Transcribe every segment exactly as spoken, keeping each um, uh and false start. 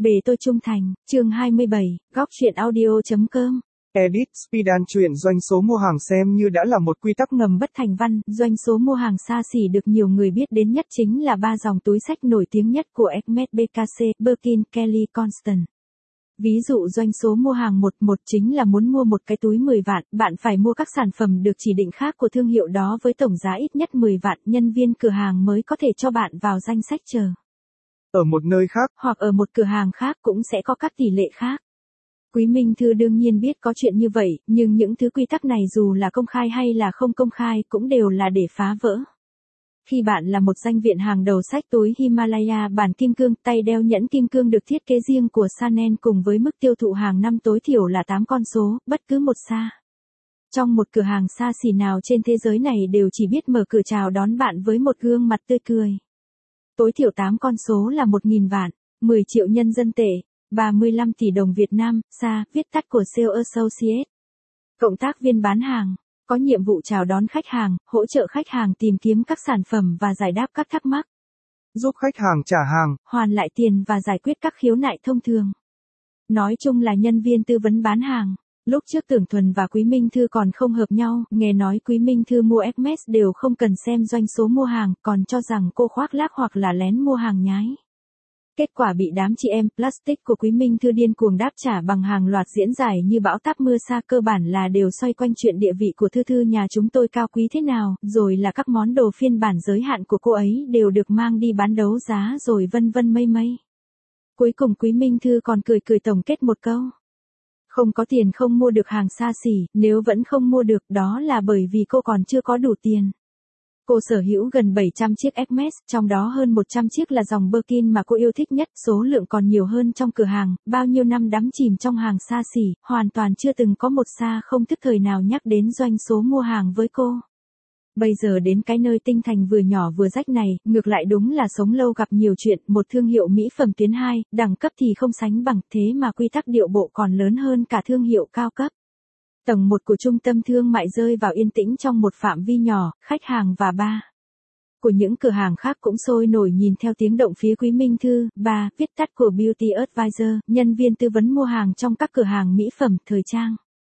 Bề tôi trung thành, chương hai mươi bảy, góc truyện audio.com. Edit Spidan chuyện doanh số mua hàng xem như đã là một quy tắc ngầm bất thành văn, doanh số mua hàng xa xỉ được nhiều người biết đến nhất chính là ba dòng túi xách nổi tiếng nhất của Hermès bê ca xê, Birkin, Kelly, Constant. Ví dụ doanh số mua hàng một một chính là muốn mua một cái túi mười vạn, bạn phải mua các sản phẩm được chỉ định khác của thương hiệu đó với tổng giá ít nhất mười vạn, nhân viên cửa hàng mới có thể cho bạn vào danh sách chờ. Ở một nơi khác, hoặc ở một cửa hàng khác cũng sẽ có các tỷ lệ khác. Quý Minh Thư đương nhiên biết có chuyện như vậy, nhưng những thứ quy tắc này dù là công khai hay là không công khai cũng đều là để phá vỡ. Khi bạn là một danh viện hàng đầu xách túi Himalaya bản kim cương, tay đeo nhẫn kim cương được thiết kế riêng của Chanel cùng với mức tiêu thụ hàng năm tối thiểu là tám con số, bất cứ một xa. Trong một cửa hàng xa xỉ nào trên thế giới này đều chỉ biết mở cửa chào đón bạn với một gương mặt tươi cười. Tối thiểu tám con số là một nghìn vạn, mười triệu nhân dân tệ, ba mươi lăm tỷ đồng Việt Nam, xa, viết tắt của Sales Associate. Cộng tác viên bán hàng, có nhiệm vụ chào đón khách hàng, hỗ trợ khách hàng tìm kiếm các sản phẩm và giải đáp các thắc mắc. Giúp khách hàng trả hàng, hoàn lại tiền và giải quyết các khiếu nại thông thường. Nói chung là nhân viên tư vấn bán hàng. Lúc trước Tưởng Thuần và Quý Minh Thư còn không hợp nhau, nghe nói Quý Minh Thư mua Hermès đều không cần xem doanh số mua hàng, còn cho rằng cô khoác lác hoặc là lén mua hàng nhái. Kết quả bị đám chị em plastic của Quý Minh Thư điên cuồng đáp trả bằng hàng loạt diễn giải như bão táp mưa sa, cơ bản là đều xoay quanh chuyện địa vị của Thư Thư nhà chúng tôi cao quý thế nào, rồi là các món đồ phiên bản giới hạn của cô ấy đều được mang đi bán đấu giá rồi vân vân mây mây. Cuối cùng Quý Minh Thư còn cười cười tổng kết một câu. Không có tiền không mua được hàng xa xỉ, nếu vẫn không mua được đó là bởi vì cô còn chưa có đủ tiền. Cô sở hữu gần bảy trăm chiếc Hermès, trong đó hơn một trăm chiếc là dòng Birkin mà cô yêu thích nhất, số lượng còn nhiều hơn trong cửa hàng, bao nhiêu năm đắm chìm trong hàng xa xỉ, hoàn toàn chưa từng có một xa không thức thời nào nhắc đến doanh số mua hàng với cô. Bây giờ đến cái nơi tinh thành vừa nhỏ vừa rách này, ngược lại đúng là sống lâu gặp nhiều chuyện, một thương hiệu mỹ phẩm tuyến hai, đẳng cấp thì không sánh bằng, thế mà quy tắc điệu bộ còn lớn hơn cả thương hiệu cao cấp. Tầng một của trung tâm thương mại rơi vào yên tĩnh trong một phạm vi nhỏ, khách hàng và ba của những cửa hàng khác cũng sôi nổi nhìn theo tiếng động phía Quý Minh Thư, ba, viết tắt của Beauty Advisor, nhân viên tư vấn mua hàng trong các cửa hàng mỹ phẩm, thời trang.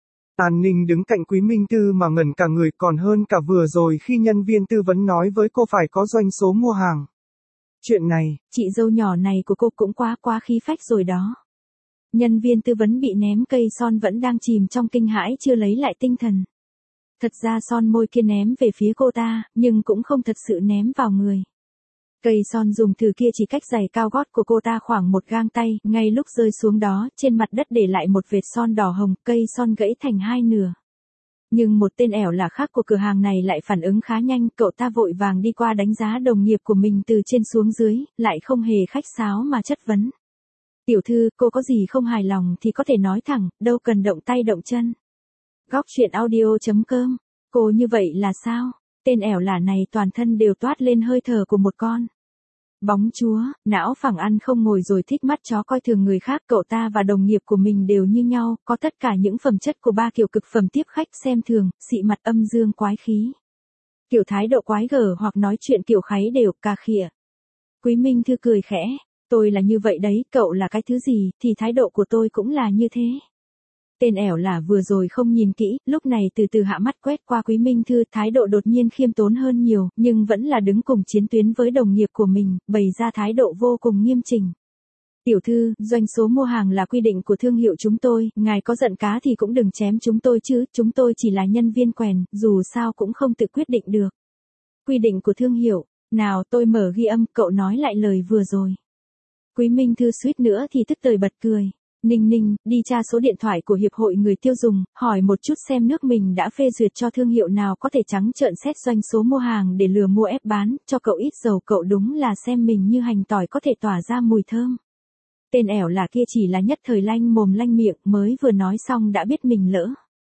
An Ninh đứng cạnh Quý Minh Thư mà ngẩn cả người, còn hơn cả vừa rồi khi nhân viên tư vấn nói với cô phải có doanh số mua hàng. Chuyện này, chị dâu nhỏ này của cô cũng quá quá khí phách rồi đó. Nhân viên tư vấn bị ném cây son vẫn đang chìm trong kinh hãi chưa lấy lại tinh thần. Thật ra son môi kia ném về phía cô ta, nhưng cũng không thật sự ném vào người. Cây son dùng từ kia chỉ cách giày cao gót của cô ta khoảng một gang tay, ngay lúc rơi xuống đó, trên mặt đất để lại một vệt son đỏ hồng, cây son gãy thành hai nửa. Nhưng một tên ẻo lả khác của cửa hàng này lại phản ứng khá nhanh, cậu ta vội vàng đi qua đánh giá đồng nghiệp của mình từ trên xuống dưới, lại không hề khách sáo mà chất vấn. Tiểu thư, cô có gì không hài lòng thì có thể nói thẳng, đâu cần động tay động chân. Góc truyện audio.com, cô như vậy là sao? Tên ẻo lả này toàn thân đều toát lên hơi thở của một con bóng chúa, não phẳng ăn không ngồi rồi thích mắt chó coi thường người khác, cậu ta và đồng nghiệp của mình đều như nhau, có tất cả những phẩm chất của ba kiểu cực phẩm tiếp khách, xem thường, xị mặt, âm dương quái khí. Kiểu thái độ quái gở hoặc nói chuyện kiểu kháy đều, cà khịa. Quý Minh Thư cười khẽ, tôi là như vậy đấy, cậu là cái thứ gì, thì thái độ của tôi cũng là như thế. Tên ẻo lả vừa rồi không nhìn kỹ, lúc này từ từ hạ mắt quét qua Quý Minh Thư, thái độ đột nhiên khiêm tốn hơn nhiều, nhưng vẫn là đứng cùng chiến tuyến với đồng nghiệp của mình, bày ra thái độ vô cùng nghiêm chỉnh. Tiểu thư, doanh số mua hàng là quy định của thương hiệu chúng tôi, ngài có giận cá thì cũng đừng chém chúng tôi chứ, chúng tôi chỉ là nhân viên quèn, dù sao cũng không tự quyết định được. Quy định của thương hiệu, nào tôi mở ghi âm, cậu nói lại lời vừa rồi. Quý Minh Thư suýt nữa thì tức tơi bật cười. Ninh ninh, đi tra số điện thoại của Hiệp hội Người tiêu dùng, hỏi một chút xem nước mình đã phê duyệt cho thương hiệu nào có thể trắng trợn xét doanh số mua hàng để lừa mua ép bán, cho cậu ít dầu, cậu đúng là xem mình như hành tỏi có thể tỏa ra mùi thơm. Tên ẻo là kia chỉ là nhất thời lanh mồm lanh miệng, mới vừa nói xong đã biết mình lỡ.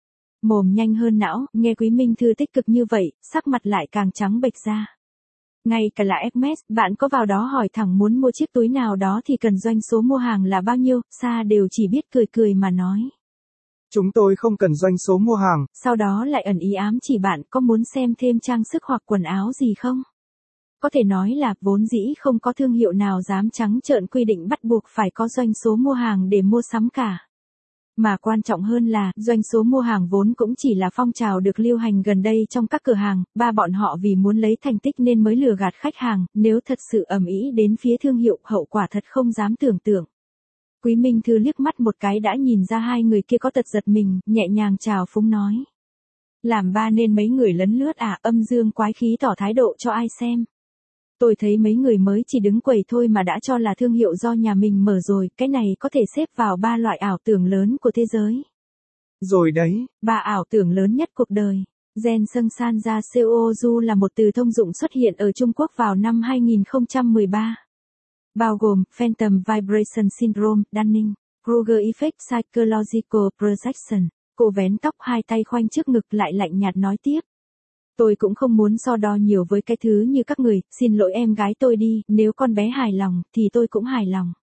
Mồm nhanh hơn não, nghe Quý Minh Thư tích cực như vậy, sắc mặt lại càng trắng bệch ra. Ngay cả là Hermès, bạn có vào đó hỏi thẳng muốn mua chiếc túi nào đó thì cần doanh số mua hàng là bao nhiêu, Sa đều chỉ biết cười cười mà nói. Chúng tôi không cần doanh số mua hàng. Sau đó lại ẩn ý ám chỉ bạn có muốn xem thêm trang sức hoặc quần áo gì không? Có thể nói là vốn dĩ không có thương hiệu nào dám trắng trợn quy định bắt buộc phải có doanh số mua hàng để mua sắm cả. Mà quan trọng hơn là, doanh số mua hàng vốn cũng chỉ là phong trào được lưu hành gần đây trong các cửa hàng, ba bọn họ vì muốn lấy thành tích nên mới lừa gạt khách hàng, nếu thật sự ầm ĩ đến phía thương hiệu, hậu quả thật không dám tưởng tượng. Quý Minh Thư liếc mắt một cái đã nhìn ra hai người kia có tật giật mình, nhẹ nhàng chào phúng nói. Làm ba nên mấy người lấn lướt à, âm dương quái khí tỏ thái độ cho ai xem. Tôi thấy mấy người mới chỉ đứng quầy thôi mà đã cho là thương hiệu do nhà mình mở rồi, cái này có thể xếp vào ba loại ảo tưởng lớn của thế giới. Rồi đấy. Ba ảo tưởng lớn nhất cuộc đời. Gen Sung San Ra Seoju là một từ thông dụng xuất hiện ở Trung Quốc vào năm hai nghìn không trăm mười ba. Bao gồm Phantom Vibration Syndrome, Dunning, Kruger Effect Psychological Projection. Cô vén tóc hai tay khoanh trước ngực lại lạnh nhạt nói tiếp. Tôi cũng không muốn so đo nhiều với cái thứ như các người, xin lỗi em gái tôi đi, nếu con bé hài lòng, thì tôi cũng hài lòng.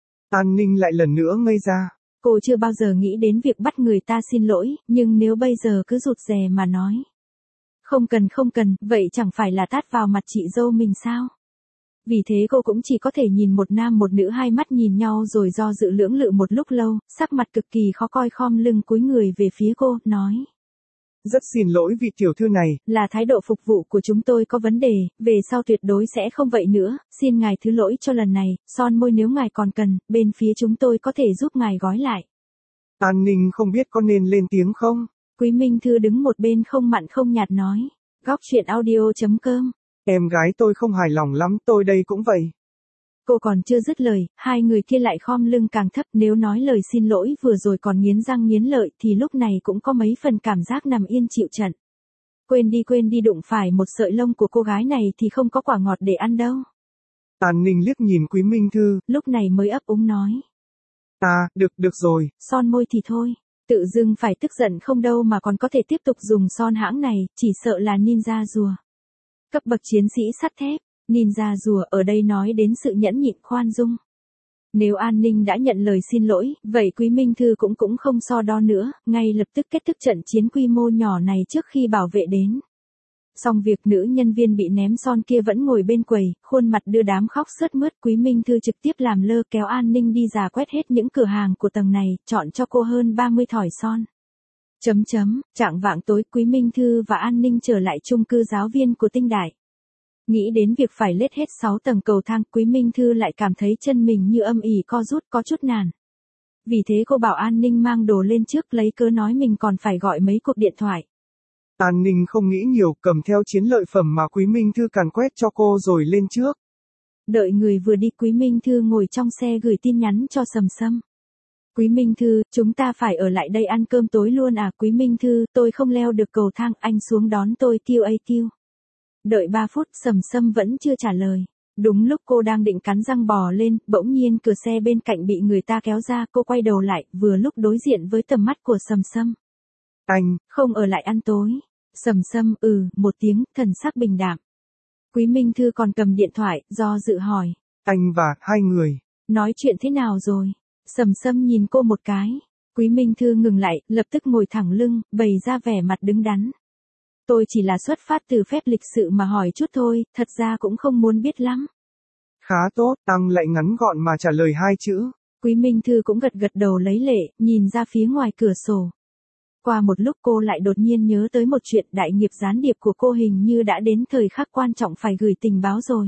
An Ninh lại lần nữa ngây ra. Cô chưa bao giờ nghĩ đến việc bắt người ta xin lỗi, nhưng nếu bây giờ cứ rụt rè mà nói. Không cần không cần, vậy chẳng phải là tát vào mặt chị dâu mình sao? Vì thế cô cũng chỉ có thể nhìn một nam một nữ hai mắt nhìn nhau rồi do dự lưỡng lự một lúc lâu, sắc mặt cực kỳ khó coi khom lưng cúi người về phía cô, nói. Rất xin lỗi vị tiểu thư này. Là thái độ phục vụ của chúng tôi có vấn đề, về sau tuyệt đối sẽ không vậy nữa, xin ngài thứ lỗi cho lần này, son môi nếu ngài còn cần, bên phía chúng tôi có thể giúp ngài gói lại. An Ninh không biết có nên lên tiếng không? Quý Minh Thư đứng một bên không mặn không nhạt nói. Góc truyện audio chấm com. Em gái tôi không hài lòng lắm, tôi đây cũng vậy. Cô còn chưa dứt lời, hai người kia lại khom lưng càng thấp, nếu nói lời xin lỗi vừa rồi còn nghiến răng nghiến lợi thì lúc này cũng có mấy phần cảm giác nằm yên chịu trận. Quên đi quên đi, đụng phải một sợi lông của cô gái này thì không có quả ngọt để ăn đâu. An Ninh liếc nhìn Quý Minh Thư, lúc này mới ấp úng nói. À, được được rồi. Son môi thì thôi, tự dưng phải tức giận không đâu mà còn có thể tiếp tục dùng son hãng này, chỉ sợ là ninja rùa. Cấp bậc chiến sĩ sắt thép. Ninja rùa ở đây nói đến sự nhẫn nhịn khoan dung. Nếu An Ninh đã nhận lời xin lỗi, vậy Quý Minh Thư cũng cũng không so đo nữa, ngay lập tức kết thúc trận chiến quy mô nhỏ này trước khi bảo vệ đến. Xong việc nữ nhân viên bị ném son kia vẫn ngồi bên quầy, khuôn mặt đưa đám khóc sướt mướt. Quý Minh Thư trực tiếp làm lơ kéo An Ninh đi rà quét hết những cửa hàng của tầng này, chọn cho cô hơn ba mươi thỏi son. Chấm chấm, chạng vạng tối Quý Minh Thư và An Ninh trở lại chung cư giáo viên của Tinh Đại. Nghĩ đến việc phải lết hết sáu tầng cầu thang, Quý Minh Thư lại cảm thấy chân mình như âm ỉ co rút có chút nản. Vì thế cô bảo An Ninh mang đồ lên trước, lấy cớ nói mình còn phải gọi mấy cuộc điện thoại. An Ninh không nghĩ nhiều, cầm theo chiến lợi phẩm mà Quý Minh Thư càn quét cho cô rồi lên trước. Đợi người vừa đi, Quý Minh Thư ngồi trong xe gửi tin nhắn cho Sầm Sâm. Quý Minh Thư, chúng ta phải ở lại đây ăn cơm tối luôn à? Quý Minh Thư, tôi không leo được cầu thang, anh xuống đón tôi kiu a kiu. Đợi ba phút, Sầm Sâm vẫn chưa trả lời. Đúng lúc cô đang định cắn răng bò lên, bỗng nhiên cửa xe bên cạnh bị người ta kéo ra, cô quay đầu lại, vừa lúc đối diện với tầm mắt của Sầm Sâm. Anh, không ở lại ăn tối. Sầm Sâm, ừ, một tiếng, thần sắc bình đạm. Quý Minh Thư còn cầm điện thoại, do dự hỏi. Anh và hai người. Nói chuyện thế nào rồi? Sầm Sâm nhìn cô một cái. Quý Minh Thư ngừng lại, lập tức ngồi thẳng lưng, bày ra vẻ mặt đứng đắn. Tôi chỉ là xuất phát từ phép lịch sự mà hỏi chút thôi, thật ra cũng không muốn biết lắm. Khá tốt, Tăng lại ngắn gọn mà trả lời hai chữ. Quý Minh Thư cũng gật gật đầu lấy lệ, nhìn ra phía ngoài cửa sổ. Qua một lúc cô lại đột nhiên nhớ tới một chuyện, đại nghiệp gián điệp của cô hình như đã đến thời khắc quan trọng phải gửi tình báo rồi.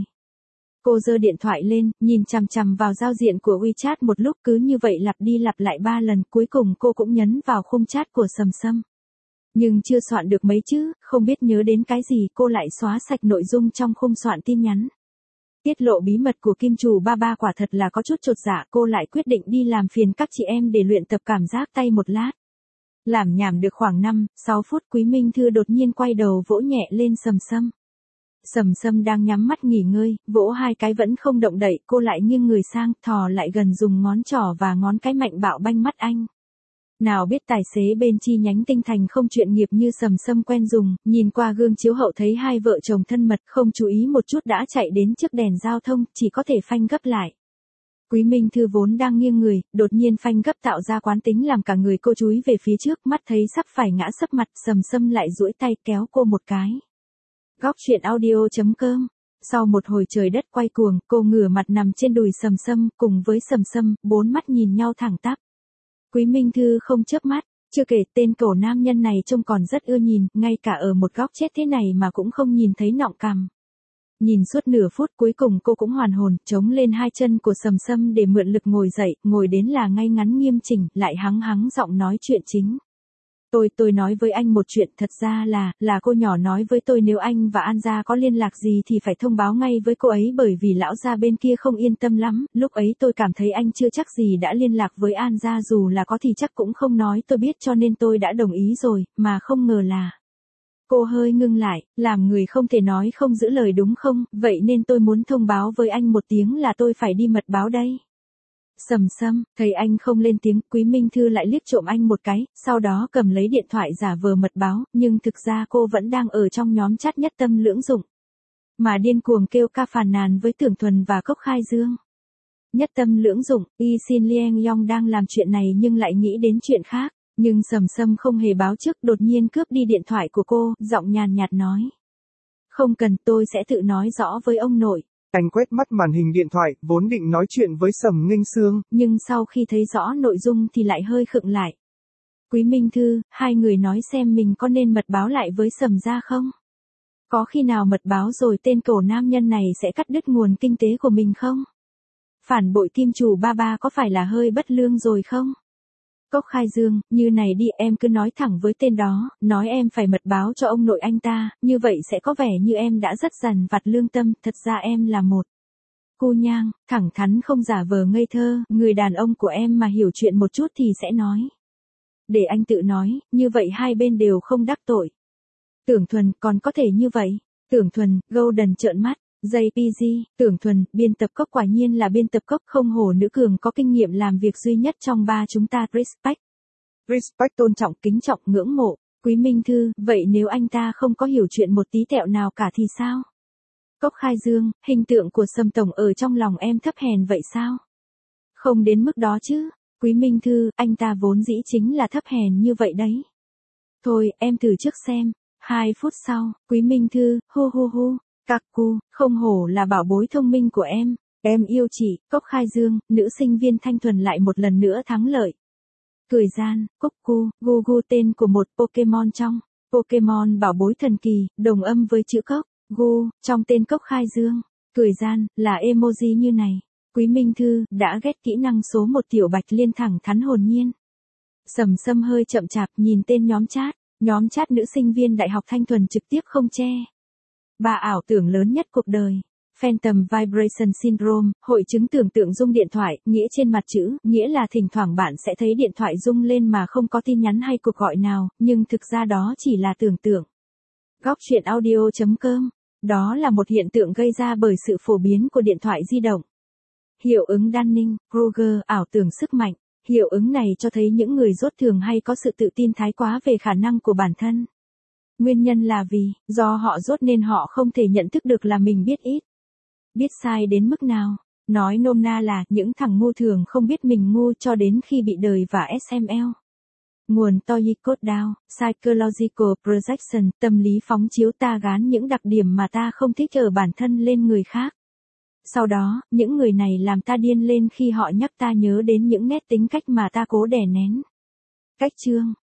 Cô giơ điện thoại lên, nhìn chằm chằm vào giao diện của WeChat một lúc, cứ như vậy lặp đi lặp lại ba lần, cuối cùng cô cũng nhấn vào khung chat của Sầm Sâm. Nhưng chưa soạn được mấy chữ, không biết nhớ đến cái gì, cô lại xóa sạch nội dung trong khung soạn tin nhắn. Tiết lộ bí mật của Kim Chủ ba ba quả thật là có chút chột dạ, cô lại quyết định đi làm phiền các chị em để luyện tập cảm giác tay một lát. Làm nhảm được khoảng năm, sáu phút, Quý Minh Thư đột nhiên quay đầu vỗ nhẹ lên Sầm Sâm. Sầm Sâm đang nhắm mắt nghỉ ngơi, vỗ hai cái vẫn không động đậy, cô lại nghiêng người sang, thò lại gần dùng ngón trỏ và ngón cái mạnh bạo banh mắt anh. Nào biết tài xế bên chi nhánh Tinh Thành không chuyên nghiệp như Sầm Sâm quen dùng, nhìn qua gương chiếu hậu thấy hai vợ chồng thân mật, không chú ý một chút đã chạy đến trước đèn giao thông, chỉ có thể phanh gấp lại. Quý Minh Thư vốn đang nghiêng người, đột nhiên phanh gấp tạo ra quán tính làm cả người cô chúi về phía trước, mắt thấy sắp phải ngã sấp mặt, Sầm Sâm lại duỗi tay kéo cô một cái. Góc truyện audio chấm com Sau một hồi trời đất quay cuồng, cô ngửa mặt nằm trên đùi Sầm Sâm, cùng với Sầm Sâm, bốn mắt nhìn nhau thẳng tắp. Quý Minh Thư không chớp mắt, chưa kể tên cẩu nam nhân này trông còn rất ưa nhìn, ngay cả ở một góc chết thế này mà cũng không nhìn thấy nọng cằm. Nhìn suốt nửa phút cuối cùng cô cũng hoàn hồn, chống lên hai chân của Sầm Sâm để mượn lực ngồi dậy, ngồi đến là ngay ngắn nghiêm chỉnh, lại hắng hắng giọng nói chuyện chính. Tôi, tôi nói với anh một chuyện, thật ra là, là cô nhỏ nói với tôi nếu anh và An gia có liên lạc gì thì phải thông báo ngay với cô ấy bởi vì lão gia bên kia không yên tâm lắm, lúc ấy tôi cảm thấy anh chưa chắc gì đã liên lạc với An gia dù là có thì chắc cũng không nói tôi biết cho nên tôi đã đồng ý rồi, mà không ngờ là... Cô hơi ngưng lại, làm người không thể nói không giữ lời đúng không, vậy nên tôi muốn thông báo với anh một tiếng là tôi phải đi mật báo đây. Sầm Sâm, thấy anh không lên tiếng, Quý Minh Thư lại liếc trộm anh một cái, sau đó cầm lấy điện thoại giả vờ mật báo, nhưng thực ra cô vẫn đang ở trong nhóm chat Nhất Tâm Lưỡng Dụng. Mà điên cuồng kêu ca phàn nàn với Tưởng Thuần và Cốc Khai Dương. Nhất Tâm Lưỡng Dụng, Y Xin Lieng Yong đang làm chuyện này nhưng lại nghĩ đến chuyện khác, nhưng Sầm Sâm không hề báo trước đột nhiên cướp đi điện thoại của cô, giọng nhàn nhạt nói. Không cần, tôi sẽ tự nói rõ với ông nội. Anh quét mắt màn hình điện thoại, vốn định nói chuyện với Sầm Nghênh Sương, nhưng sau khi thấy rõ nội dung thì lại hơi khựng lại. Quý Minh Thư, hai người nói xem mình có nên mật báo lại với Sầm gia không? Có khi nào mật báo rồi tên cẩu nam nhân này sẽ cắt đứt nguồn kinh tế của mình không? Phản bội kim chủ ba ba có phải là hơi bất lương rồi không? Cốc Khai Dương, như này đi em cứ nói thẳng với tên đó, nói em phải mật báo cho ông nội anh ta, như vậy sẽ có vẻ như em đã rất dằn vặt lương tâm, thật ra em là một cô nhang, thẳng thắn không giả vờ ngây thơ, người đàn ông của em mà hiểu chuyện một chút thì sẽ nói. Để anh tự nói, như vậy hai bên đều không đắc tội. Tưởng Thuần, còn có thể như vậy? Tưởng Thuần, Golden trợn mắt. gi pê giê, Tưởng Thuần, biên tập Cốc quả nhiên là biên tập Cốc không hổ nữ cường có kinh nghiệm làm việc duy nhất trong ba chúng ta, respect. Respect tôn trọng, kính trọng, ngưỡng mộ. Quý Minh Thư, vậy nếu anh ta không có hiểu chuyện một tí tẹo nào cả thì sao? Cốc Khai Dương, hình tượng của Sầm tổng ở trong lòng em thấp hèn vậy sao? Không đến mức đó chứ. Quý Minh Thư, anh ta vốn dĩ chính là thấp hèn như vậy đấy. Thôi, em thử trước xem. Hai phút sau, Quý Minh Thư, hu hu hu. Các cu, không hổ là bảo bối thông minh của em, em yêu chị. Cốc Khai Dương, nữ sinh viên thanh thuần lại một lần nữa thắng lợi. Cười gian, Cúc cu, gu gu tên của một Pokemon trong Pokemon bảo bối thần kỳ, đồng âm với chữ Cốc, gu, trong tên Cốc Khai Dương. Cười gian, là emoji như này. Quý Minh Thư, đã ghét kỹ năng số một tiểu bạch liên thẳng thắn hồn nhiên. Sầm Sâm hơi chậm chạp nhìn tên nhóm chat, nhóm chat nữ sinh viên đại học thanh thuần trực tiếp không che. Bà ảo tưởng lớn nhất cuộc đời. Phantom Vibration Syndrome, hội chứng tưởng tượng rung điện thoại, nghĩa trên mặt chữ, nghĩa là thỉnh thoảng bạn sẽ thấy điện thoại rung lên mà không có tin nhắn hay cuộc gọi nào, nhưng thực ra đó chỉ là tưởng tượng. Góc truyện audio chấm com. Đó là một hiện tượng gây ra bởi sự phổ biến của điện thoại di động. Hiệu ứng Dunning-Kruger, ảo tưởng sức mạnh. Hiệu ứng này cho thấy những người dốt thường hay có sự tự tin thái quá về khả năng của bản thân. Nguyên nhân là vì, do họ dốt nên họ không thể nhận thức được là mình biết ít. Biết sai đến mức nào. Nói nôm na là, những thằng ngu thường không biết mình ngu cho đến khi bị đời và ét em lờ. Nguồn Toyi Code Down, Psychological Projection, tâm lý phóng chiếu ta gán những đặc điểm mà ta không thích ở bản thân lên người khác. Sau đó, những người này làm ta điên lên khi họ nhắc ta nhớ đến những nét tính cách mà ta cố đè nén. Cách chương